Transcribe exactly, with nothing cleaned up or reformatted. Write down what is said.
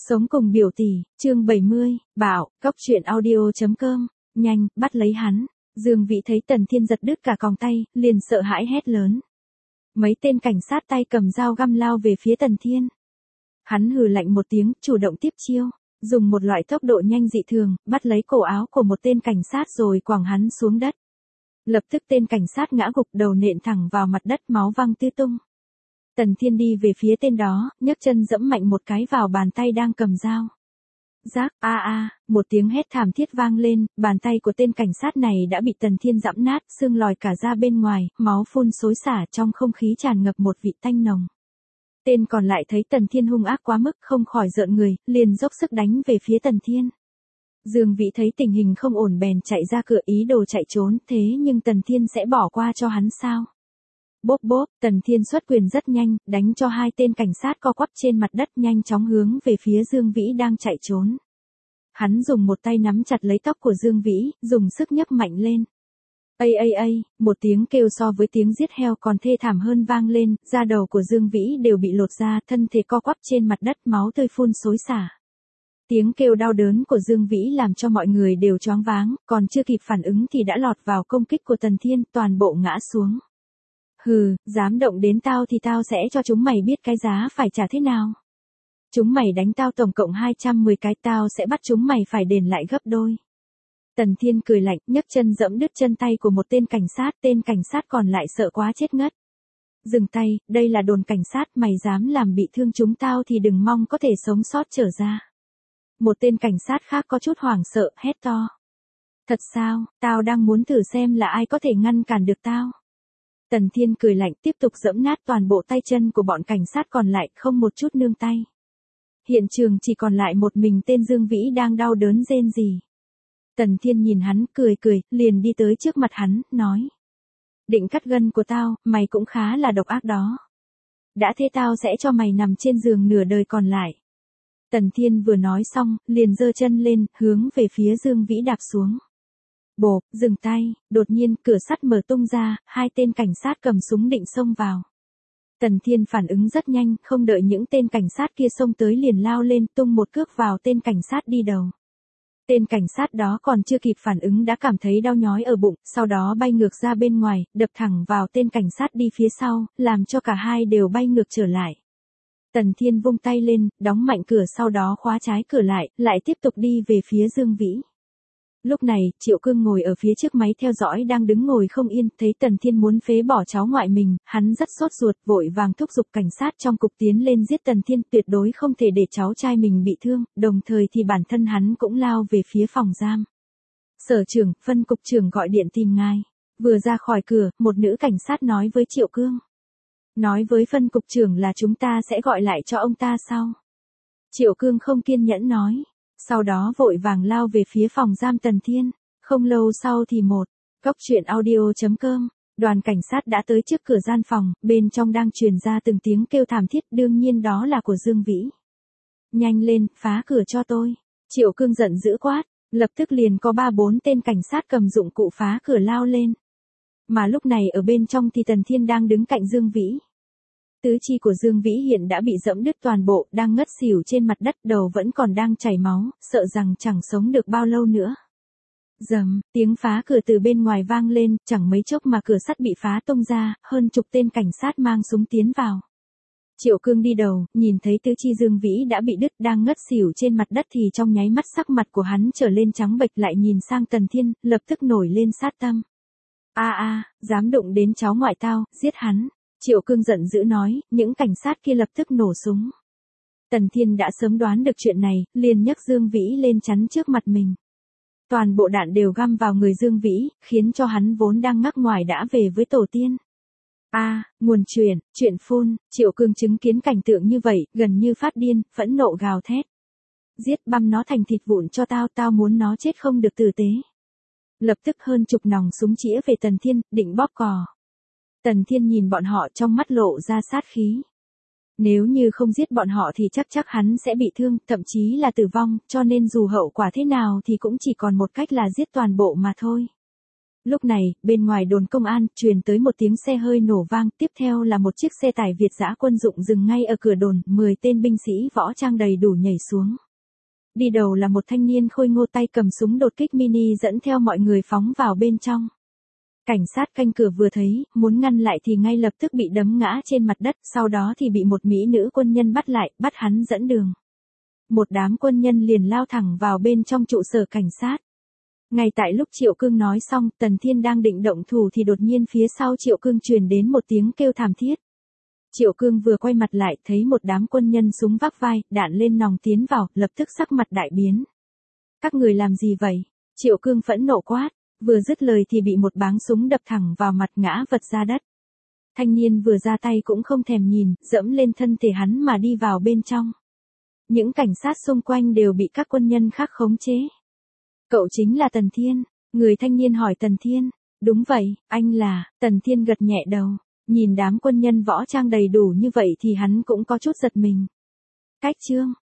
Sống cùng biểu tỷ, chương bảy mươi, bảo, cóc truyện audio.com, nhanh, bắt lấy hắn. Dương Vĩ thấy Tần Thiên giật đứt cả còng tay, liền sợ hãi hét lớn. Mấy tên cảnh sát tay cầm dao găm lao về phía Tần Thiên. Hắn hừ lạnh một tiếng, chủ động tiếp chiêu, dùng một loại tốc độ nhanh dị thường, bắt lấy cổ áo của một tên cảnh sát rồi quẳng hắn xuống đất. Lập tức tên cảnh sát ngã gục, đầu nện thẳng vào mặt đất, máu văng tứ tung. Tần Thiên đi về phía tên đó, nhấc chân giẫm mạnh một cái vào bàn tay đang cầm dao. Rác, a a, một tiếng hét thảm thiết vang lên, bàn tay của tên cảnh sát này đã bị Tần Thiên giẫm nát, xương lòi cả ra bên ngoài, máu phun xối xả, trong không khí tràn ngập một vị tanh nồng. Tên còn lại thấy Tần Thiên hung ác quá mức, không khỏi rợn người, liền dốc sức đánh về phía Tần Thiên. Dương Vĩ thấy tình hình không ổn bèn chạy ra cửa ý đồ chạy trốn, thế nhưng Tần Thiên sẽ bỏ qua cho hắn sao? Bốp bốp, Tần Thiên xuất quyền rất nhanh, đánh cho hai tên cảnh sát co quắp trên mặt đất, nhanh chóng hướng về phía Dương Vĩ đang chạy trốn. Hắn dùng một tay nắm chặt lấy tóc của Dương Vĩ, dùng sức nhấc mạnh lên. Ây ây ây, một tiếng kêu so với tiếng giết heo còn thê thảm hơn vang lên, da đầu của Dương Vĩ đều bị lột ra, thân thể co quắp trên mặt đất, máu tươi phun xối xả. Tiếng kêu đau đớn của Dương Vĩ làm cho mọi người đều choáng váng, còn chưa kịp phản ứng thì đã lọt vào công kích của Tần Thiên, toàn bộ ngã xuống. Hừ, dám động đến tao thì tao sẽ cho chúng mày biết cái giá phải trả thế nào. Chúng mày đánh tao tổng cộng hai trăm mười cái, tao sẽ bắt chúng mày phải đền lại gấp đôi. Tần Thiên cười lạnh, nhấc chân giẫm đứt chân tay của một tên cảnh sát, tên cảnh sát còn lại sợ quá chết ngất. Dừng tay, đây là đồn cảnh sát, mày dám làm bị thương chúng tao thì đừng mong có thể sống sót trở ra. Một tên cảnh sát khác có chút hoảng sợ, hét to. Thật sao, tao đang muốn thử xem là ai có thể ngăn cản được tao. Tần Thiên cười lạnh, tiếp tục giẫm nát toàn bộ tay chân của bọn cảnh sát còn lại, không một chút nương tay. Hiện trường chỉ còn lại một mình tên Dương Vĩ đang đau đớn rên rỉ. Tần Thiên nhìn hắn, cười cười, liền đi tới trước mặt hắn, nói. Định cắt gân của tao, mày cũng khá là độc ác đó. Đã thế tao sẽ cho mày nằm trên giường nửa đời còn lại. Tần Thiên vừa nói xong, liền giơ chân lên, hướng về phía Dương Vĩ đạp xuống. Bộp, dừng tay, đột nhiên cửa sắt mở tung ra, hai tên cảnh sát cầm súng định xông vào. Tần Thiên phản ứng rất nhanh, không đợi những tên cảnh sát kia xông tới liền lao lên, tung một cước vào tên cảnh sát đi đầu. Tên cảnh sát đó còn chưa kịp phản ứng đã cảm thấy đau nhói ở bụng, sau đó bay ngược ra bên ngoài, đập thẳng vào tên cảnh sát đi phía sau, làm cho cả hai đều bay ngược trở lại. Tần Thiên vung tay lên, đóng mạnh cửa, sau đó khóa trái cửa lại, lại tiếp tục đi về phía Dương Vĩ. Lúc này, Triệu Cương ngồi ở phía trước máy theo dõi đang đứng ngồi không yên, thấy Tần Thiên muốn phế bỏ cháu ngoại mình, hắn rất sốt ruột, vội vàng thúc giục cảnh sát trong cục tiến lên giết Tần Thiên, tuyệt đối không thể để cháu trai mình bị thương, đồng thời thì bản thân hắn cũng lao về phía phòng giam. Sở trưởng, phân cục trưởng gọi điện tìm ngài. Vừa ra khỏi cửa, một nữ cảnh sát nói với Triệu Cương. Nói với phân cục trưởng là chúng ta sẽ gọi lại cho ông ta sau. Triệu Cương không kiên nhẫn nói. Sau đó vội vàng lao về phía phòng giam Tần Thiên. Không lâu sau thì một, cóc truyện audio.com, đoàn cảnh sát đã tới trước cửa gian phòng, bên trong đang truyền ra từng tiếng kêu thảm thiết, đương nhiên đó là của Dương Vĩ. Nhanh lên, phá cửa cho tôi. Triệu Cương giận dữ quát, lập tức liền có ba bốn tên cảnh sát cầm dụng cụ phá cửa lao lên. Mà lúc này ở bên trong thì Tần Thiên đang đứng cạnh Dương Vĩ. Tứ chi của Dương Vĩ hiện đã bị giẫm đứt toàn bộ, đang ngất xỉu trên mặt đất, đầu vẫn còn đang chảy máu, sợ rằng chẳng sống được bao lâu nữa. Rầm, tiếng phá cửa từ bên ngoài vang lên, chẳng mấy chốc mà cửa sắt bị phá tung ra, hơn chục tên cảnh sát mang súng tiến vào. Triệu Cương đi đầu, nhìn thấy tứ chi Dương Vĩ đã bị đứt, đang ngất xỉu trên mặt đất thì trong nháy mắt sắc mặt của hắn trở lên trắng bệch, lại nhìn sang Tần Thiên, lập tức nổi lên sát tâm. A a, dám đụng đến cháu ngoại tao, giết hắn. Triệu Cương giận dữ nói, những cảnh sát kia lập tức nổ súng. Tần Thiên đã sớm đoán được chuyện này, liền nhấc Dương Vĩ lên chắn trước mặt mình. Toàn bộ đạn đều găm vào người Dương Vĩ, khiến cho hắn vốn đang ngắc ngoài đã về với tổ tiên. A, à, nguồn truyền, chuyện phun, Triệu Cương chứng kiến cảnh tượng như vậy, gần như phát điên, phẫn nộ gào thét. Giết, băm nó thành thịt vụn cho tao, tao muốn nó chết không được tử tế. Lập tức hơn chục nòng súng chĩa về Tần Thiên, định bóp cò. Tần Thiên nhìn bọn họ trong mắt lộ ra sát khí. Nếu như không giết bọn họ thì chắc chắc hắn sẽ bị thương, thậm chí là tử vong, cho nên dù hậu quả thế nào thì cũng chỉ còn một cách là giết toàn bộ mà thôi. Lúc này, bên ngoài đồn công an, truyền tới một tiếng xe hơi nổ vang, tiếp theo là một chiếc xe tải Việt dã quân dụng dừng ngay ở cửa đồn, mười tên binh sĩ võ trang đầy đủ nhảy xuống. Đi đầu là một thanh niên khôi ngô tay cầm súng đột kích mini dẫn theo mọi người phóng vào bên trong. Cảnh sát canh cửa vừa thấy, muốn ngăn lại thì ngay lập tức bị đấm ngã trên mặt đất, sau đó thì bị một mỹ nữ quân nhân bắt lại, bắt hắn dẫn đường. Một đám quân nhân liền lao thẳng vào bên trong trụ sở cảnh sát. Ngay tại lúc Triệu Cương nói xong, Tần Thiên đang định động thủ thì đột nhiên phía sau Triệu Cương truyền đến một tiếng kêu thảm thiết. Triệu Cương vừa quay mặt lại, thấy một đám quân nhân súng vác vai, đạn lên nòng tiến vào, lập tức sắc mặt đại biến. Các người làm gì vậy? Triệu Cương phẫn nộ quát, vừa dứt lời thì bị một báng súng đập thẳng vào mặt ngã vật ra đất. Thanh niên vừa ra tay cũng không thèm nhìn, dẫm lên thân thể hắn mà đi vào bên trong. Những cảnh sát xung quanh đều bị các quân nhân khác khống chế. Cậu chính là Tần Thiên, người thanh niên hỏi Tần Thiên. Đúng vậy, anh là, Tần Thiên gật nhẹ đầu, nhìn đám quân nhân võ trang đầy đủ như vậy thì hắn cũng có chút giật mình. Cách chương